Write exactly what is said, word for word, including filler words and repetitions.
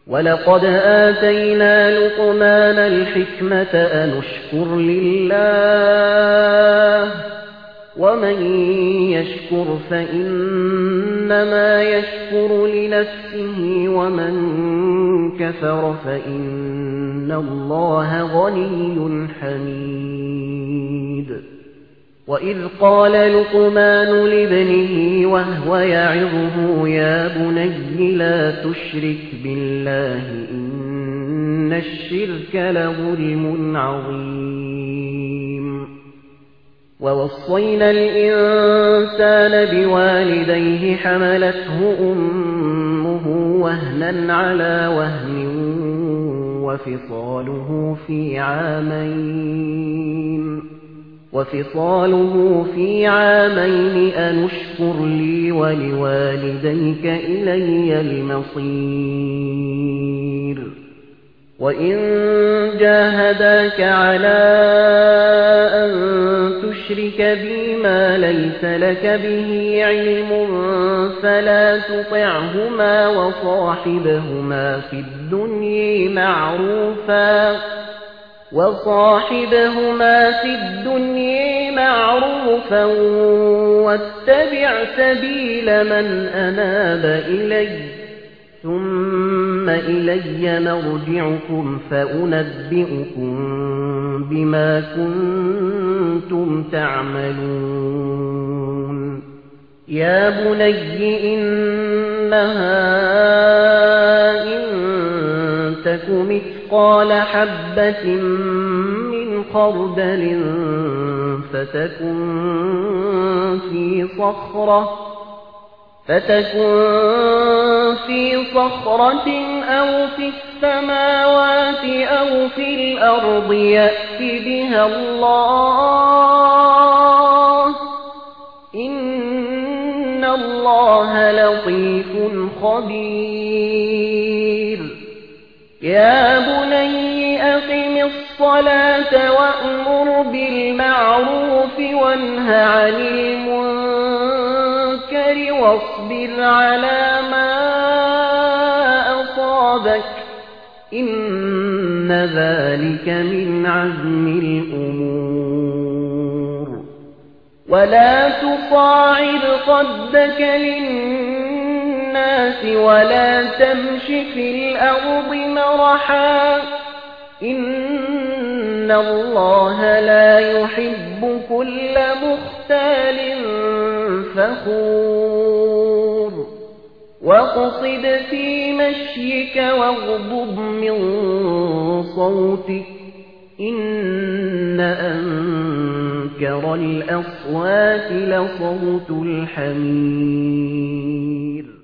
وَلَقَدْ آتَيْنَا لُقْمَانَ الْحِكْمَةَ أَنِ اشْكُرْ لِلَّهِ وَمَن يَشْكُرْ فَإِنَّمَا يَشْكُرُ لِنَفْسِهِ وَمَن كَفَرَ فَإِنَّ اللَّهَ غَنِيٌّ حَمِيدٌ. وَإِذْ قَالَ لُقْمَانُ لِابْنِهِ وَهُوَ يَعِظُهُ يَا بُنَيَّ لَا تُشْرِكْ بِاللَّهِ إِنَّ الشِّرْكَ لَظُلْمٌ عَظِيمٌ. وَوَصَّيْنَا الْإِنسَانَ بِوَالِدَيْهِ حَمَلَتْهُ أُمُّهُ وَهْنًا عَلَى وَهْنٍ وَفِصَالُهُ فِي عَامَيْنِ وَفِصَالُهُ فِي عَامَيْنِ أَنِ اشْكُرْ لِي وَلِوَالِدَيْكَ إِلَيَّ الْمَصِيرُ. وَإِن جَاهَدَاكَ عَلَىٰ أَن تُشْرِكَ بِي مَا لَيْسَ لَكَ بِهِ عِلْمٌ فَلَا تُطِعْهُمَا وَصَاحِبْهُمَا في الدُّنْيا مَعْرُوفًا وَصَاحِبْهُمَا في الدُّنْيا مَعْرُوفًا وَاتَّبِعْ سَبِيلَ مَنْ أَنَابَ إِلَيَّ ثُمَّ إِلَيَّ مَرْجِعُكُمْ فَأُنَبِّئُكُم بِمَا كُنتُمْ تَعْمَلُونَ. يَا بُنَيَّ إِنَّهَا إِن تَكُ مِثْقَالَ حَبَّةٍ مِّنْ خَرْدَلٍ فَتَكُن فِي صَخْرَةٍ فَتَكُن فِي صَخْرَةٍ أَوْ فِي السَّمَاوَاتِ أَوْ فِي الْأَرْضِ يَأْتِ بِهَا اللَّهُ ۚ إِنَّ اللَّهَ لَطِيفٌ خَبِيرٌ. يَا بُنَيَّ أَقِمِ الصَّلَاةَ وَأْمُرْ بِالْمَعْرُوفِ وَانْهَ عَنِ الْمُنكَرِ وَاصْبِرْ عَلَىٰ مَا أَصَابَكَ ۖ إِنَّ ذَٰلِكَ مِنْ عَزْمِ الْأُمُورِ. وَلَا تُصَاعِرْ خَدَّكَ لِلنَّاسِ وَلَا تَمْشِ فِي الْأَرْضِ مَرَحًا ۖ إِنَّ اللَّهَ لَا يُحِبُّ كُلَّ مُخْتَالٍ فَخُورٍ. وَاقْصِدْ فِي مَشْيِكَ وَاغْضُضْ مِن صَوْتِكَ ۚ إِنَّ أَنكَرَ الْأَصْوَاتِ لَصَوْتُ الْحَمِيرِ.